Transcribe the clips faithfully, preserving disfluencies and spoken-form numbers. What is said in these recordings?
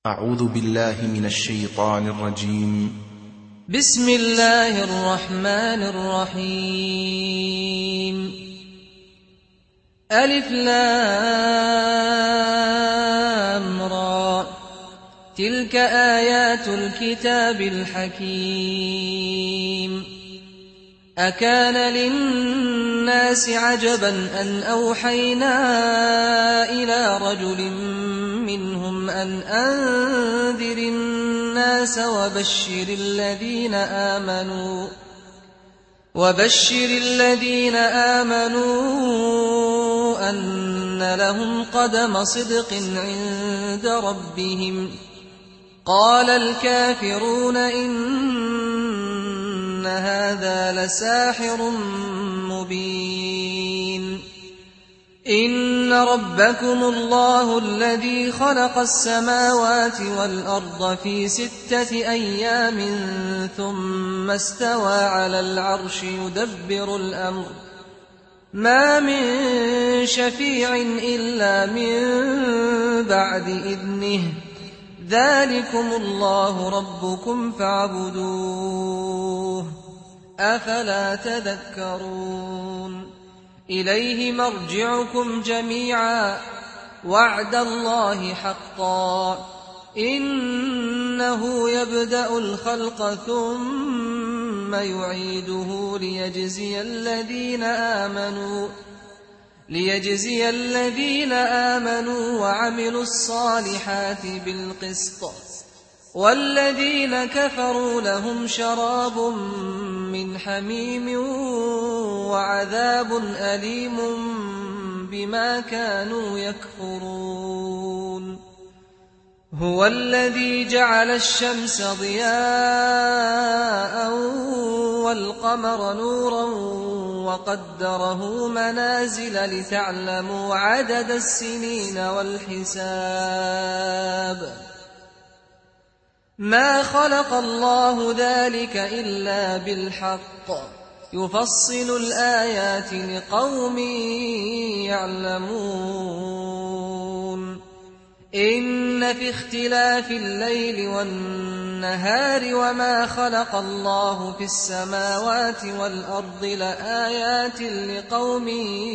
أعوذ بالله من الشيطان الرجيم. بسم الله الرحمن الرحيم. ألف لام را، تلك آيات الكتاب الحكيم. أكان للناس عجبا أن أوحينا إلى رجل منهم أن أنذر الناس وبشر الذين آمنوا وبشر الذين آمنوا أن لهم قدم صدق عند ربهم. قال الكافرون إن هذا لساحر مبين. إن ربكم الله الذي خلق السماوات والأرض في ستة أيام ثم استوى على العرش يدبر الأمر، ما من شفيع إلا من بعد إذنه، ذلكم الله ربكم فاعبدوه، أفلا تذكرون. إليه مرجعكم جميعا، وعد الله حقا، إنه يبدأ الخلق ثم يعيده ليجزي الذين آمنوا ليجزي الذين آمنوا وعملوا الصالحات بالقسط، والذين كفروا لهم شراب من حميم وعذاب أليم بما كانوا يكفرون. هو الذي جعل الشمس ضياء والقمر نورا وقدره منازل لتعلموا عدد السنين والحساب. ما خلق الله ذلك إلا بالحق، يفصل الآيات لقوم يعلمون. إن في اختلاف الليل والنهار وما خلق الله في السماوات والأرض لآيات لقوم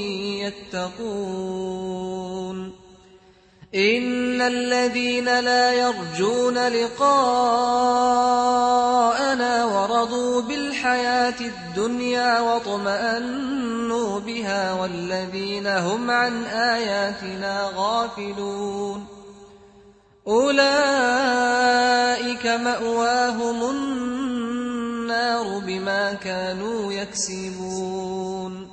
يتقون. إن الذين لا يرجون لقاءنا ورضوا بالحياة الدنيا واطمأنوا بها والذين هم عن آياتنا غافلون، أولئك مأواهم النار بما كانوا يكسبون.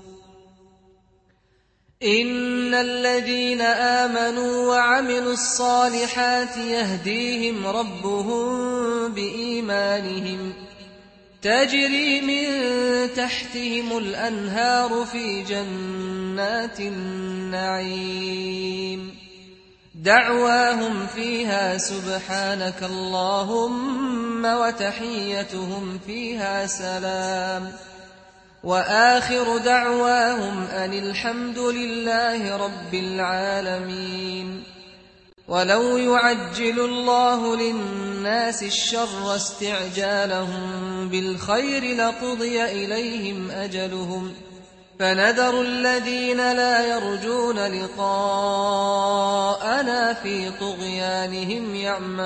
إن الذين آمنوا وعملوا الصالحات يهديهم ربهم بإيمانهم، تجري من تحتهم الأنهار في جنات النعيم، دعواهم فيها سبحانك اللهم وتحيتهم فيها سلام، وآخر دعواهم أن الحمد لله رب العالمين. ولو يعجل الله للناس الشر استعجالهم بالخير لقضي إليهم أجلهم، فنذر الذين لا يرجون لقاءنا في طغيانهم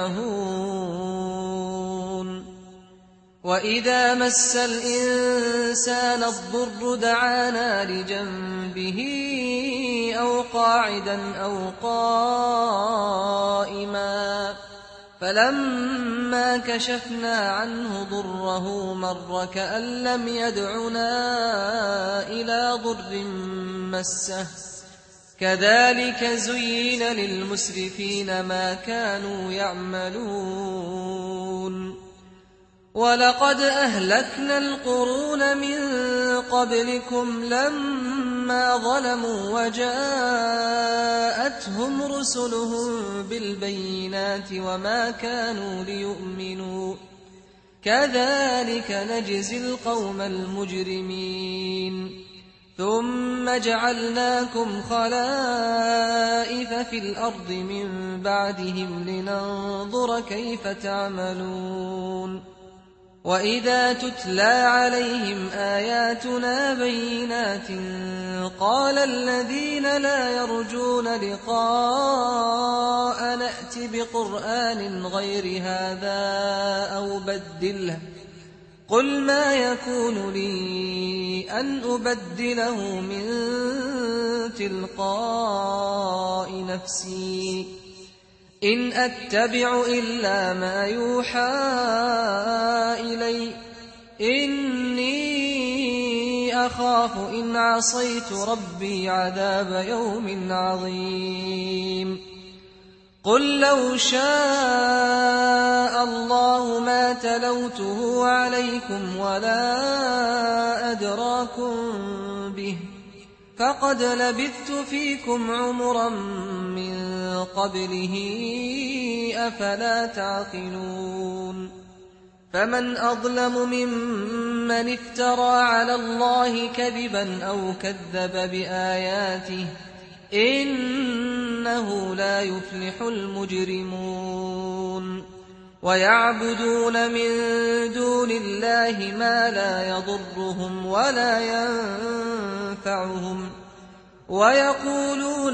يعمهون. وإذا مس الإنسان الضر دعانا لجنبه أو قاعدا أو قائما، فلما كشفنا عنه ضره مر كأن لم يدعنا إلى ضر مسه، كذلك زين للمسرفين ما كانوا يعملون. ولقد أهلكنا القرون من قبلكم لما ظلموا وجاءتهم رسلهم بالبينات وما كانوا ليؤمنوا، كذلك نجزي القوم المجرمين. ثم جعلناكم خلائف في الأرض من بعدهم لننظر كيف تعملون وإذا تتلى عليهم آياتنا بينات قال الذين لا يرجون لقاء نأت بقرآن غير هذا أو بدله قل ما يكون لي أن أبدله من تلقاء نفسي إن أتبع إلا ما يوحى إلي إني أخاف إن عصيت ربي عذاب يوم عظيم قل لو شاء الله ما تلوته عليكم ولا أدراكم به فقد لبثت فيكم عمرا من قبله أفلا تعقلون فمن أظلم ممن افترى على الله كذبا أو كذب بآياته إنه لا يفلح المجرمون ويعبدون من دون الله ما لا يضرهم ولا ينفعهم ويقولون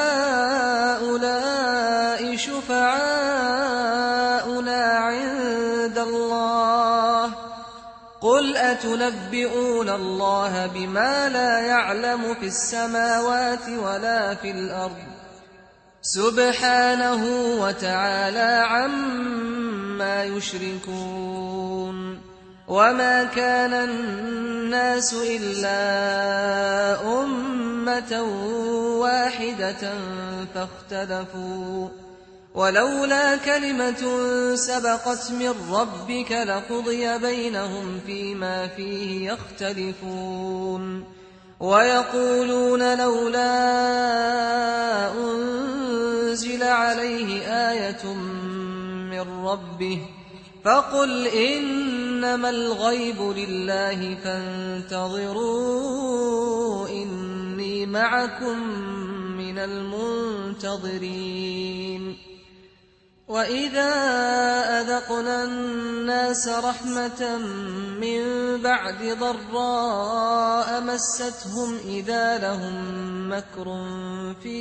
هؤلاء شفعاؤنا عند الله قل أتنبئون الله بما لا يعلم في السماوات ولا في الأرض سبحانه وتعالى عما يشركون وما كان الناس إلا أمة واحدة فاختلفوا ولولا كلمة سبقت من ربك لقضي بينهم فيما فيه يختلفون ويقولون لولا أنزل عليه آية من ربه فقل إنما الغيب لله فانتظروا إني معكم من المنتظرين وإذا أذقنا الناس رحمة من بعد ضراء مستهم إذا لهم مكر في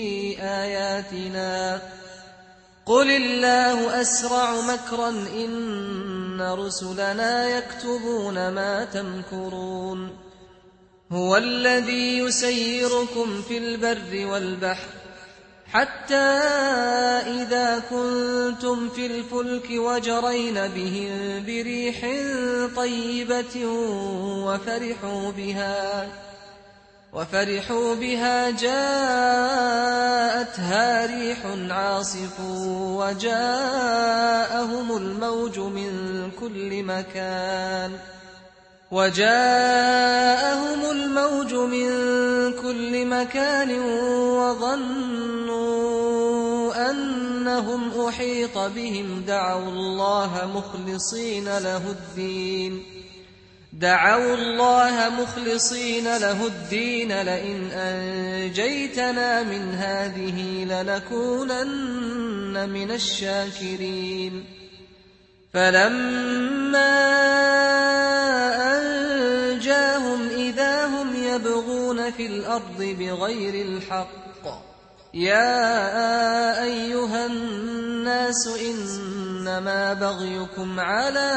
آياتنا قل الله أسرع مكرا إن رسلنا يكتبون ما تمكرون هو الذي يسيركم في البر والبحر حتى إذا كنتم في الفلك وجرين بهم بريح طيبة وفرحوا بها وفرحوا بها جاءتها ريح عاصف وجاءهم الموج من كل مكان وجاءهم الموج من كل مكان وظنوا أنهم أحيط بهم دعوا الله مخلصين له الدين دعوا الله مخلصين له الدين لئن أنجيتنا من هذه لنكونن من الشاكرين فلما أنجاهم إذا هم يبغون في الأرض بغير الحق يا أيها الناس إنما بغيكم على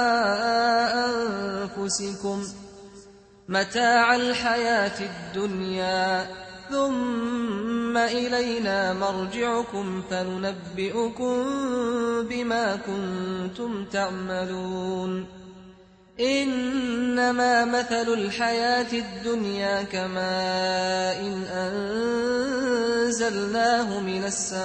أنفسكم متاع الحياة الدنيا ثم إلينا مرجعكم فننبئكم بما كنتم تعملون إنما مثل الحياة الدنيا كماء إن أنزلناه من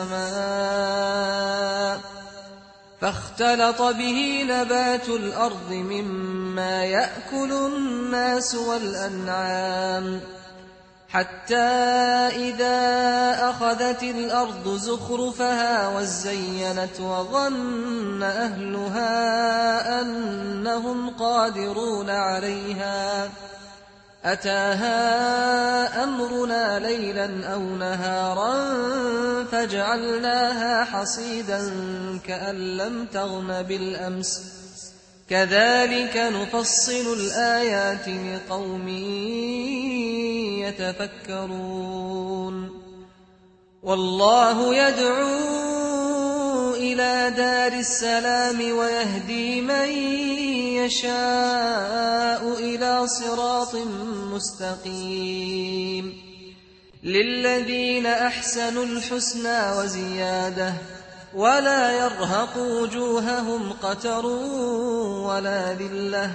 السماء فاختلط به نبات الأرض مما يأكل الناس والأنعام حتى إذا أخذت الأرض زخرفها وزينت وظن أهلها أنهم قادرون عليها أتاها أمرنا ليلا أو نهارا فجعلناها حصيدا كأن لم تغن بالأمس كذلك نفصل الآيات لقوم يتفكرون والله يدعو إلى دار السلام ويهدي من يشاء إلى صراط مستقيم للذين أحسنوا الحسنى وزيادة ولا يرهق وجوههم قتر ولا ذلة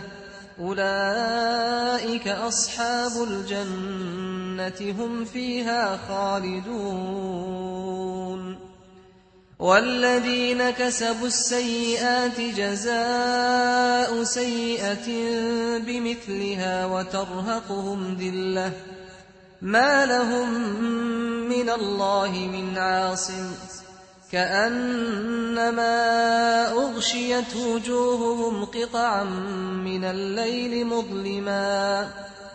أولئك أصحاب الجنة هم فيها خالدون والذين كسبوا السيئات جزاء سيئة بمثلها وترهقهم ذلة ما لهم من الله من عاصم كأنما أغشيت وجوههم قطعا من الليل مظلما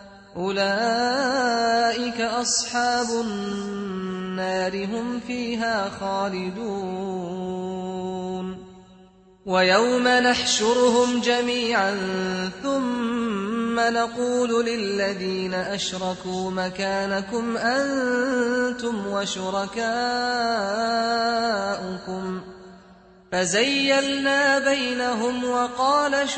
أولئك أصحاب النار هم فيها خالدون ويوم نحشرهم جميعا ثم نقول للذين أشركوا مكانكم أنتم وشركاؤكم فزيلنا بينهم وقال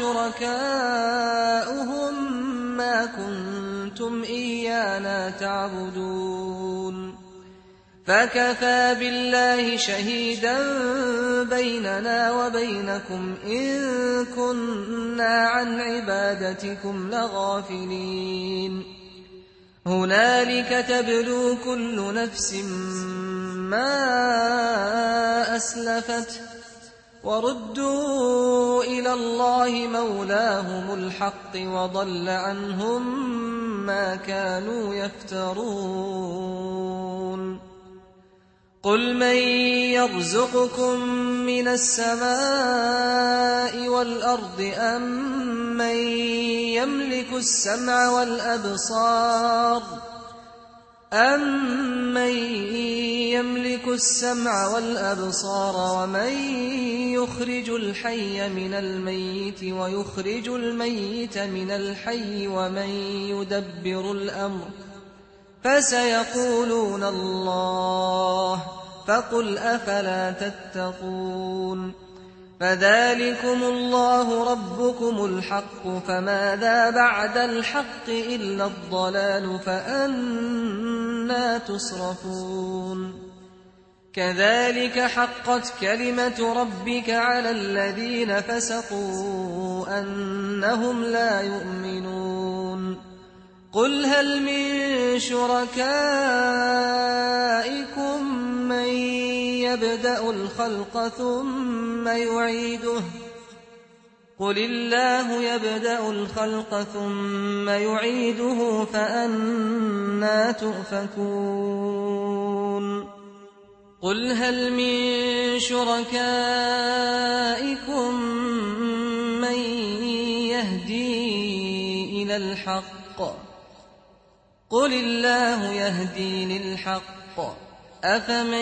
شركاؤهم ما كنتم إيانا تعبدون فكفى بالله شهيدا بيننا وبينكم إن كنا عن عبادتكم لغافلين هنالك تبلو كل نفس ما أسلفت وردوا إلى الله مولاهم الحق وضل عنهم ما كانوا يفترون قل من يرزقكم من السماء والأرض أم من يملك السمع والأبصار أَمَّن يَمْلِكُ السَّمْعَ وَالْأَبْصَارَ وَمَن يُخْرِجُ الْحَيَّ مِنَ الْمَيِّتِ وَيُخْرِجُ الْمَيِّتَ مِنَ الْحَيِّ وَمَن يُدَبِّرُ الْأَمْرَ فَسَيَقُولُونَ اللَّهُ فَقُلْ أَفَلَا تَتَّقُونَ فَذَلِكُمُ اللَّهُ رَبُّكُمُ الْحَقُّ فَمَاذَا بَعْدَ الْحَقِّ إِلَّا الضَّلَالُ فَأَنَّىٰ تُصْرَفُونَ كَذَلِكَ حَقَّتْ كَلِمَةُ رَبِّكَ عَلَى الَّذِينَ فَسَقُوا أَنَّهُمْ لَا يُؤْمِنُونَ قُلْ هَلْ مِن شُرَكَائِكُم مَّن يَبْدَأُ الْخَلْقَ ثُمَّ يُعِيدُهُ قُلِ اللَّهُ يَبْدَأُ الْخَلْقَ ثُمَّ يُعِيدُهُ فَأَنَّىٰ تُؤْفَكُونَ قُلْ هَلْ مِن شُرَكَائِكُم مَّن يَهْدِي إِلَى الْحَقِّ قُلِ اللَّهُ يَهْدِي لِلْحَقِّ أَفَمَن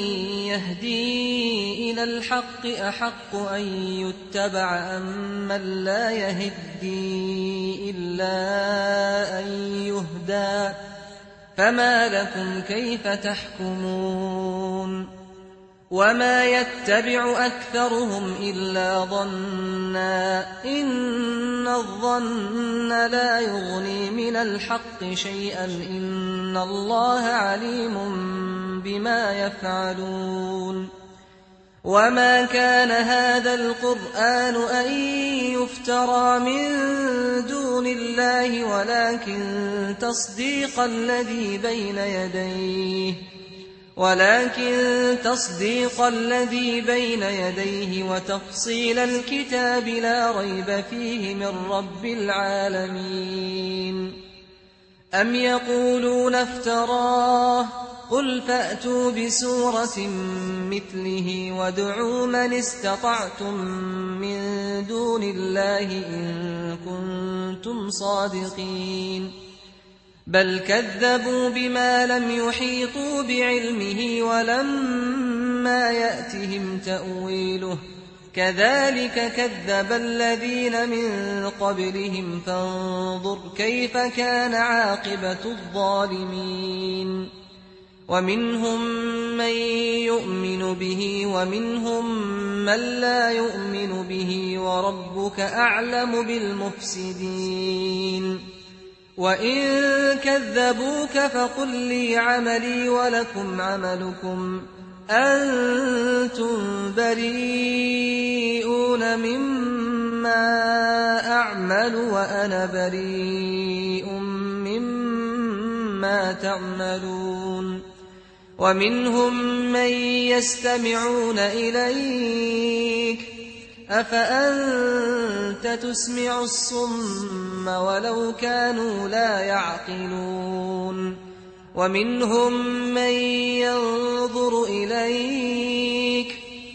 يَهْدِي إِلَى الْحَقِّ أَحَقُّ أَن يُتَّبَعَ أَمَّن لَّا يَهِدِّي إِلَّا أَن يُهْدَىٰ فَمَا لَكُمْ كَيْفَ تَحْكُمُونَ وَمَا يَتَّبِعُ أَكْثَرُهُمْ إِلَّا ظَنًّا إِنَّ الظَّنَّ لَا يُغْنِي مِنَ الْحَقِّ شَيْئًا إِنَّ اللَّهَ عَلِيمٌ بِمَا يَفْعَلُونَ وَمَا كَانَ هَٰذَا الْقُرْآنُ أَن يُفْتَرَىٰ مِن دُونِ اللَّهِ وَلَٰكِن تَصْدِيقَ الَّذِي بَيْنَ يَدَيْهِ ولكن تصديق الذي بين يديه وتفصيل الكتاب لا ريب فيه من رب العالمين أم يقولون افتراه قل فأتوا بسورة مثله وادعوا من استطعتم من دون الله إن كنتم صادقين بل كذبوا بما لم يحيطوا بعلمه ولما يأتهم تأويله كذلك كذب الذين من قبلهم فانظر كيف كان عاقبة الظالمين ومنهم من يؤمن به ومنهم من لا يؤمن به وربك أعلم بالمفسدين وإن كذبوك فقل لي عملي ولكم عملكم أنتم بريئون مما أعمل وأنا بريء مما تعملون ومنهم من يستمعون إليك أفأنت تسمع الصم ولو كانوا لا يعقلون ومنهم من ينظر إليك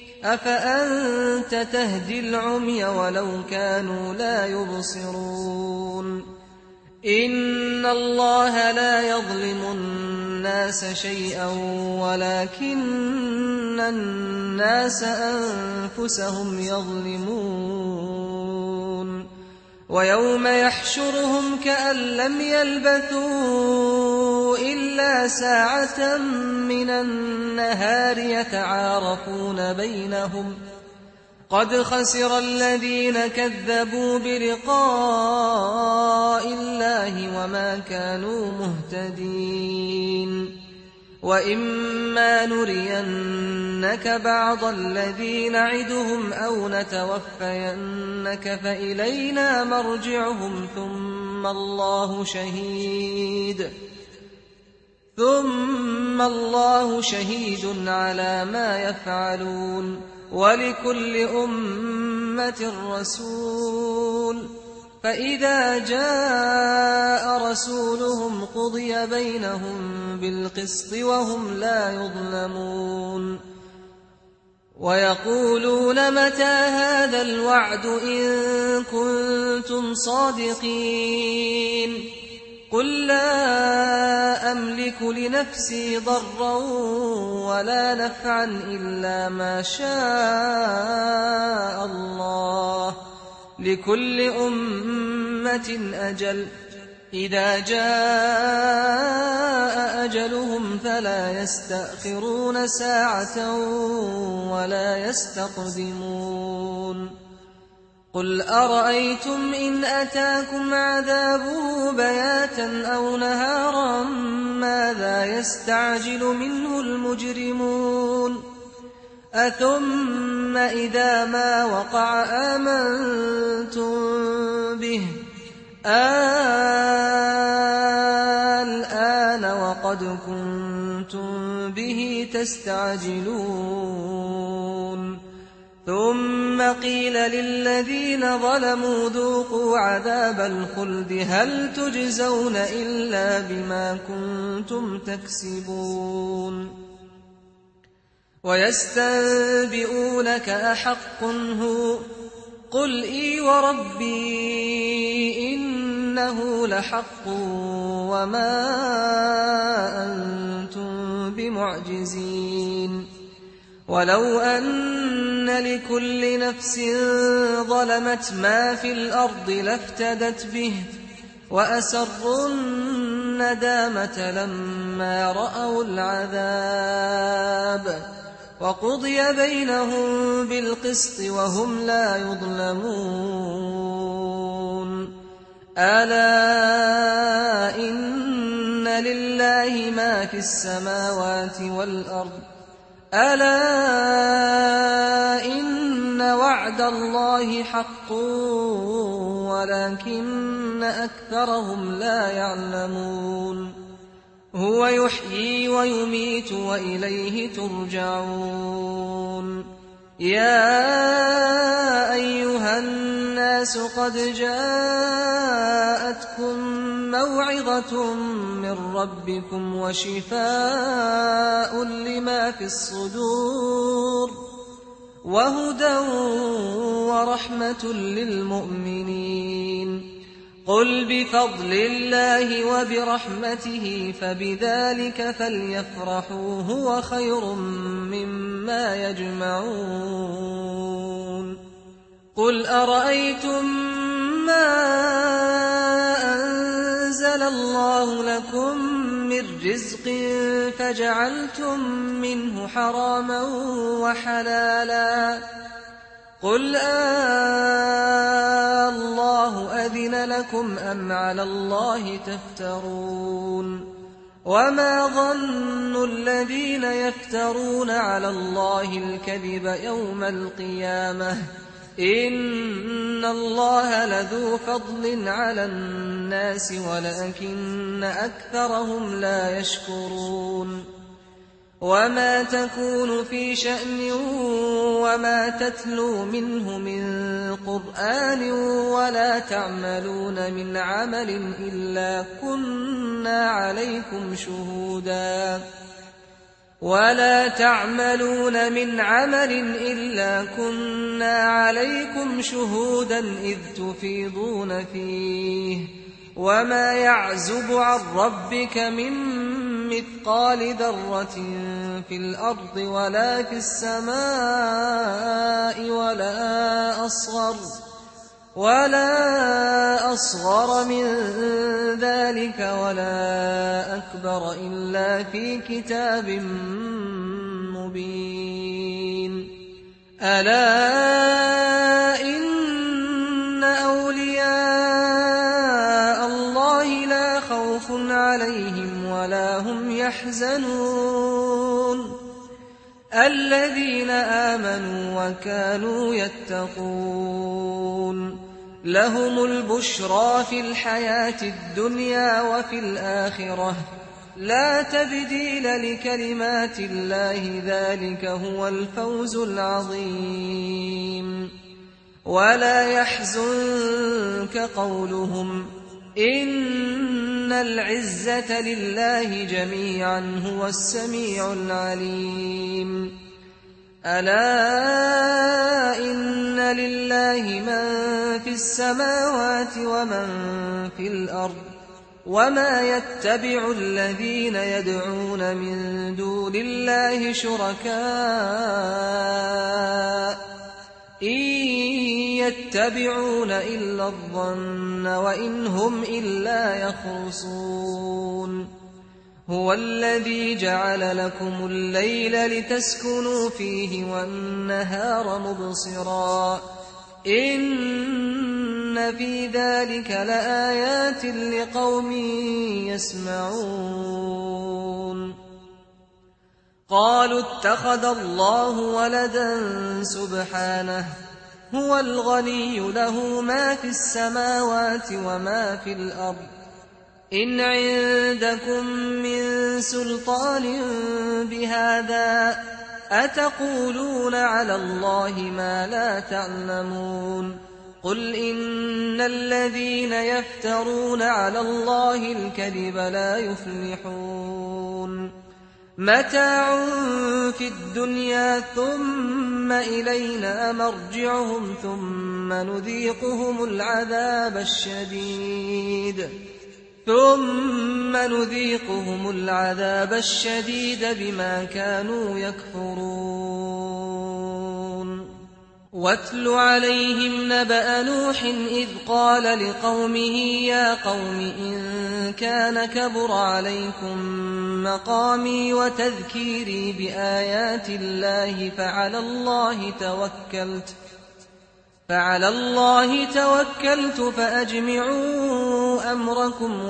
أفأنت تهدي العمي ولو كانوا لا يبصرون إن الله لا يظلم الناس شيئا ولكن الناس أنفسهم يظلمون ويوم يحشرهم كأن لم يلبثوا إلا ساعة من النهار يتعارفون بينهم قد خسر الذين كذبوا بلقاء الله وما كانوا مهتدين وإما نرينك بعض الذي نعدهم أو نتوفينك فإلينا مرجعهم ثم الله شهيد ثم الله شهيد على ما يفعلون ولكل أمة رسول فإذا جاء رسولهم قضي بينهم بالقسط وهم لا يظلمون ويقولون متى هذا الوعد إن كنتم صادقين قل لا أملك لنفسي ضرا ولا نفعا إلا ما شاء الله لكل أمة أجل إذا جاء أجلهم فلا يستأخرون ساعة ولا يستقدمون قل أرأيتم إن أتاكم عذابه بياتا أو نهارا ماذا يستعجل منه المجرمون أثم إذا ما وقع آمنتم به الآن وقد كنتم به تستعجلون ثم قيل للذين ظلموا ذوقوا عذاب الخلد هل تجزون إلا بما كنتم تكسبون ويستنبئونك أحق هو قل إي وربي إنه لحق وما أنتم بمعجزين ولو أن لكل نفس ظلمت ما في الأرض لافتدت به وأسروا الندامة لما رأوا العذاب وقضي بينهم بالقسط وهم لا يظلمون ألا إن لله ما في السماوات والأرض ألا إن وعد الله حق ولكن أكثرهم لا يعلمون هو يحيي ويميت وإليه ترجعون يا أيها الناس قد جاءتكم موعظة من ربكم وشفاء لما في الصدور وهدى ورحمة للمؤمنين قل بفضل الله وبرحمته فبذلك فليفرحوا هو خير مما يجمعون قل أرأيتم ما أنزل الله لكم من رزق فجعلتم منه حراما وحلالا قل آه الله أذن لكم أم على الله تفترون وما ظن الذين يفترون على الله الكذب يوم القيامة إن الله لذو فضل على الناس ولكن أكثرهم لا يشكرون وما تكون في شأن وما تتلو منه من قرآن ولا تعملون من عمل إلا كنا عليكم شهودا ولا تعملون من عمل إلا كنا عليكم شهودا إذ تفيضون فيه وما يعزب عن ربك من مثقال ذرة في الأرض ولا في السماء ولا أصغر ولا أصغر من ذلك ولا أكبر إلا في كتاب مبين ألا إن أولياء الله لا خوف عليهم ولا هم يحزنون الذين آمنوا وكانوا يتقون لهم البشرى في الحياة الدنيا وفي الآخرة لا تبديل لكلمات الله ذلك هو الفوز العظيم ولا يحزنك قولهم إن العزة لله جميعا هو السميع العليم ألا إن لله من في السماوات ومن في الأرض وما يتبع الذين يدعون من دون الله شركاء إن يتبعون إلا الظن وإن هم إلا يخرصون هو الذي جعل لكم الليل لتسكنوا فيه والنهار مبصرا إن في ذلك لآيات لقوم يسمعون قالوا اتخذ الله ولدا سبحانه هو الغني له ما في السماوات وما في الأرض إن عندكم من سلطان بهذا أتقولون على الله ما لا تعلمون قل إن الذين يفترون على الله الكذب لا يفلحون متاع في الدنيا ثم إلينا مرجعهم ثم نذيقهم العذاب الشديد ثم نذيقهم العذاب الشديد بما كانوا يكفرون واتل عليهم نبأ نوح إذ قال لقومه يا قوم إن كان كبر عليكم مقامي وتذكيري بآيات الله فعلى الله توكلت فعلى الله توكلت فأجمعوا أمركم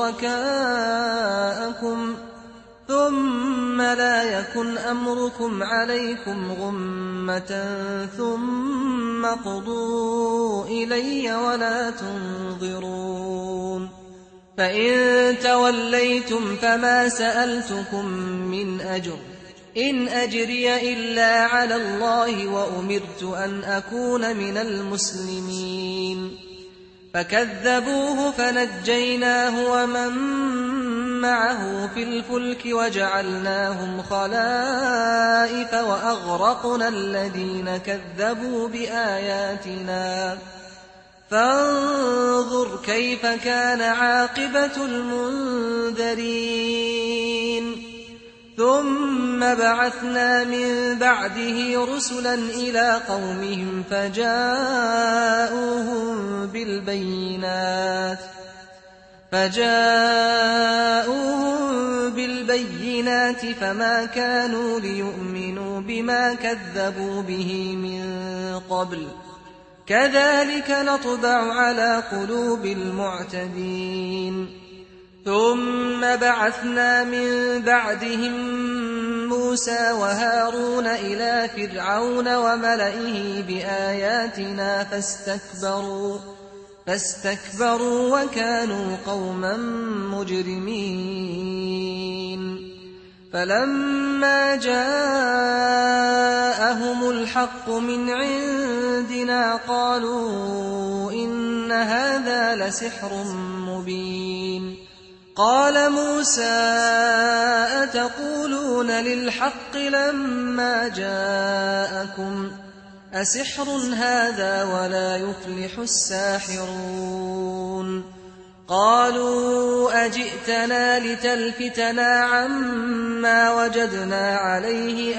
وشركاءكم ثم لا يكن أمركم عليكم غمة ثم قضوا إلي ولا تنظرون فإن توليتم فما سألتكم من أجر إن أجري إلا على الله وأمرت أن أكون من المسلمين فكذبوه فنجيناه ومن معه في الفلك وجعلناهم خلائف وأغرقنا الذين كذبوا بآياتنا فانظر كيف كان عاقبة المنذرين ثم بعثنا من بعده رسلا إلى قومهم فجاءوهم بالبينات فجاءوهم بالبينات فما كانوا ليؤمنوا بما كذبوا به من قبل كذلك نطبع على قلوب المعتدين ثم بعثنا من بعدهم موسى وهارون إلى فرعون وملئه بآياتنا فاستكبروا فاستكبروا وكانوا قوما مجرمين فلما جاءهم الحق من عندنا قالوا إن هذا لسحر مبين قال موسى أتقولون للحق لما جاءكم أسحر هذا ولا يفلح الساحرون قالوا أجئتنا لتلفتنا عما وجدنا عليه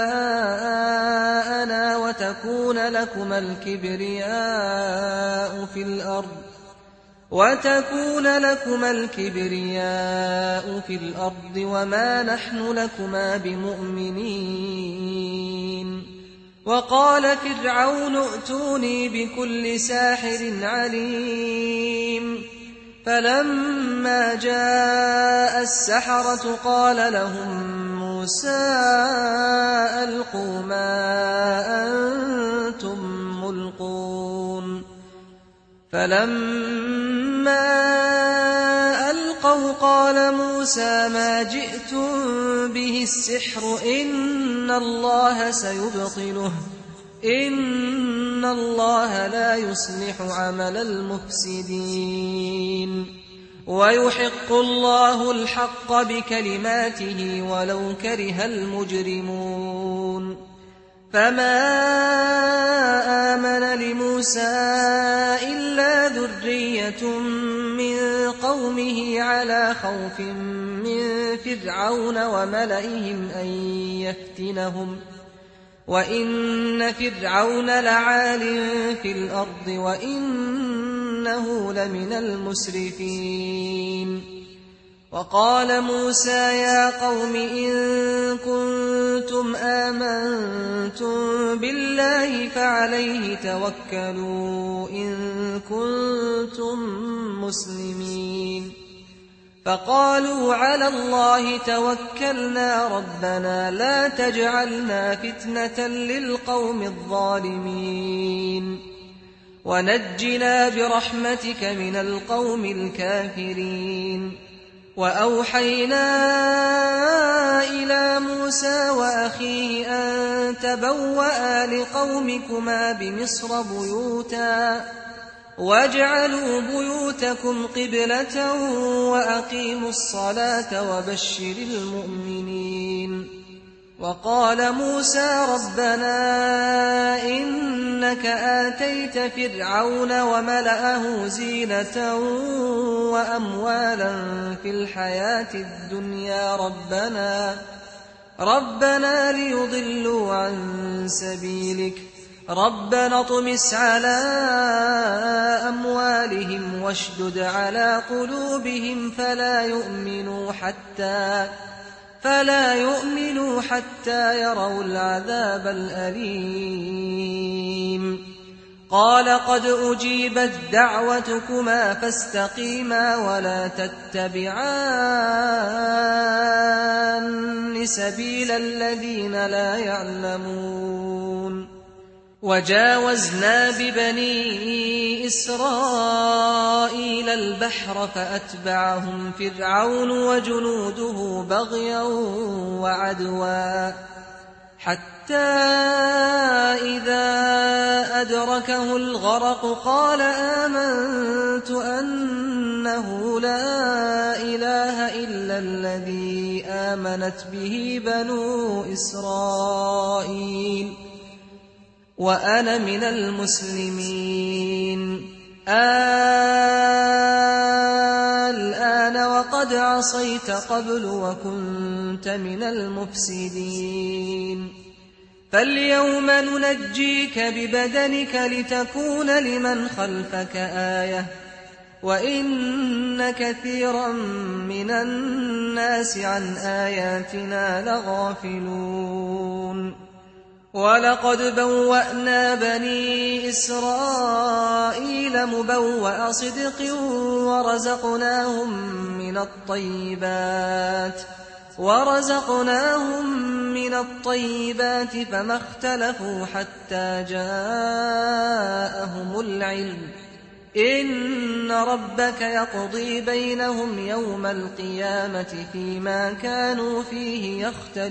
آباءنا وتكون لكما الكبرياء في الأرض وتكون لكما الكبرياء في الأرض وما نحن لكما بمؤمنين وقال فرعون ائتوني بكل ساحر عليم فلما جاء السحرة قال لهم موسى ألقوا ما أنتم ملقون فلما ألقوا قال موسى ما جئتم به السحر إن الله سيبطله إن الله لا يصلح عمل المفسدين ويحق الله الحق بكلماته ولو كره المجرمون فما آمن لموسى إلا ذرية من قومه على خوف من فرعون وملئهم أن يفتنهم وإن فرعون لعال في الأرض وإنه لمن المسرفين وقال موسى يا قوم إن كنتم آمنتم بالله فعليه توكلوا إن كنتم مسلمين فقالوا على الله توكلنا ربنا لا تجعلنا فتنة للقوم الظالمين ونجنا برحمتك من القوم الكافرين وأوحينا إلى موسى وأخيه أن تبوأ لقومكما بمصر بيوتا واجعلوا بيوتكم قبلة وأقيموا الصلاة وبشر المؤمنين وقال موسى ربنا إنك آتيت فرعون وملأه زينة وأموالا في الحياة الدنيا ربنا ربنا ليضلوا عن سبيلك ربنا اطمس على أموالهم واشدد على قلوبهم فلا يؤمنوا حتى فلا يؤمنوا حتى يروا العذاب الأليم قال قد أجيبت دعوتكما فاستقيما ولا تتبعان سبيل الذين لا يعلمون وجاوزنا ببني إسرائيل البحر فأتبعهم فرعون وجنوده بغيا وعدوا حتى إذا أدركه الغرق قال آمنت أنه لا إله إلا الذي آمنت به بنو إسرائيل وأنا من المسلمين الآن وقد عصيت قبل وكنت من المفسدين فاليوم ننجيك ببدنك لتكون لمن خلفك آية وإن كثيرا من الناس عن آياتنا لغافلون ولقد بوأنا بني إسرائيل مبوأ صدق ورزقناهم من الطيبات ورزقناهم من الطيبات فما اختلفوا حتى جاءهم العلم إن ربك يقضي بينهم يوم القيامة فيما كانوا فيه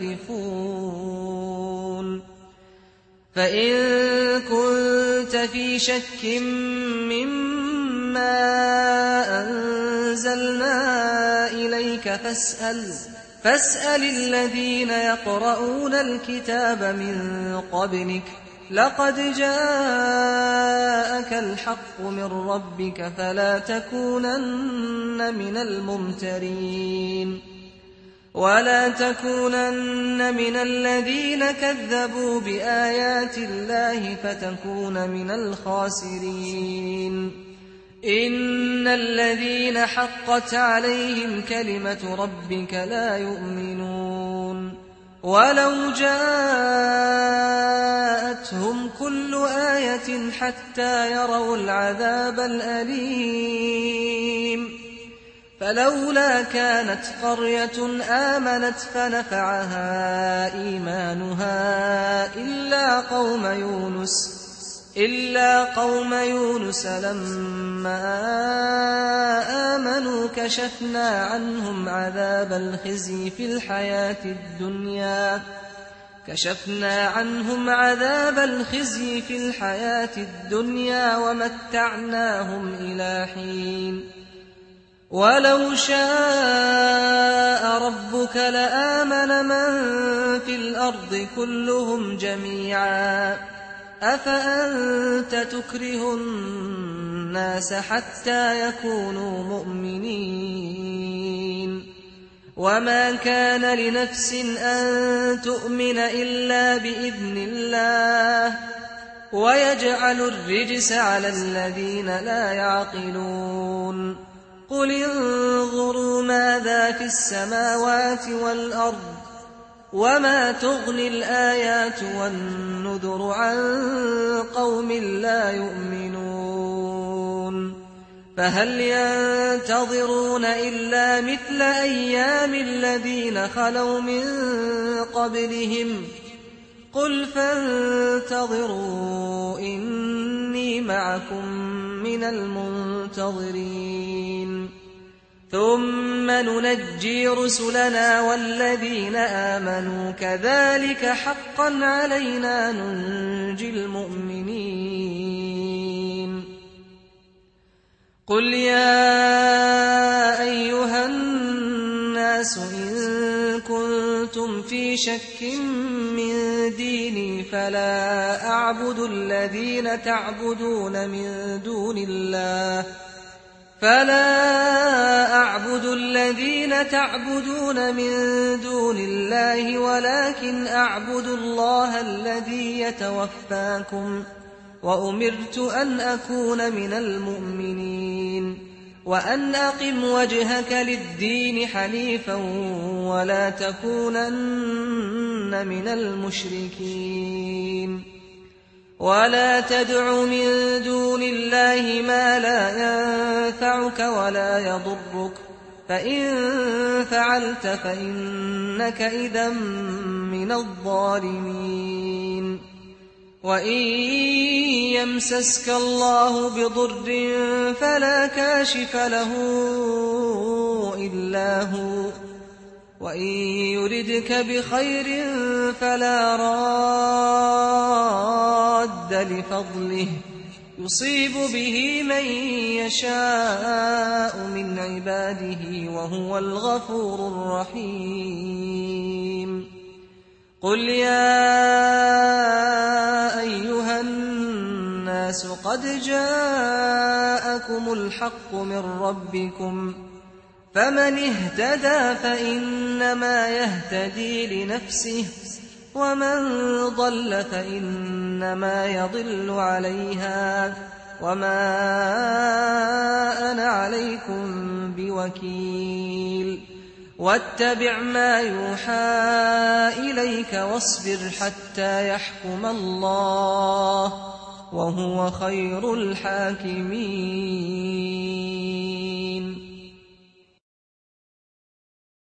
يختلفون فإن كنت في شك مما أنزلنا إليك فاسأل فاسأل الذين يقرؤون الكتاب من قبلك لقد جاءك الحق من ربك فلا تكونن من الممترين ولا تكونن من الذين كذبوا بآيات الله فتكون من الخاسرين إن الذين حقت عليهم كلمة ربك لا يؤمنون ولو جاءتهم كل آية حتى يروا العذاب الأليم فلولا كانت قرية آمنت فنفعها إيمانها إلا قوم يونس إلا قوم يونس لما آمنوا كشفنا عنهم عذاب الخزي في الحياة الدنيا كشفنا عنهم عذاب الخزي في الحياة الدنيا ومتعناهم إلى حين ولو شاء ربك لآمن من في الأرض كلهم جميعا أفأنت تكره الناس حتى يكونوا مؤمنين وما كان لنفس أن تؤمن إلا بإذن الله ويجعل الرجس على الذين لا يعقلون قل انظروا ماذا في السماوات والأرض وما تغني الآيات والنذر عن قوم لا يؤمنون فهل ينتظرون إلا مثل أيام الذين خلوا من قبلهم قل فانتظروا إني معكم من المنتظرين ثم ننجي رسلنا والذين آمنوا كذلك حقا علينا ننجي المؤمنين قل يا أيها الناس إن كنتم في شك من ديني فلا أعبد الذين تعبدون من دون الله فلا أعبد الذين تعبدون من دون الله ولكن أعبد الله الذي يتوفاكم وأمرت أن أكون من المؤمنين وأن أقم وجهك للدين حنيفا ولا تكونن من المشركين ولا تدع من دون الله ما لا ينفعك ولا يضرك فإن فعلت فإنك إذا من الظالمين وإن يمسسك الله بضر فلا كاشف له إلا هو وإن يردك بخير فلا راد لفضله يصيب به من يشاء من عباده وهو الغفور الرحيم قل يا أيها الناس الناس قد جاءكم الحق من ربكم فمن اهتدى فإنما يهتدي لنفسه ومن ضل فإنما يضل عليها وما أنا عليكم بوكيل واتبع ما يوحى إليك واصبر حتى يحكم الله وهو خير الحاكمين.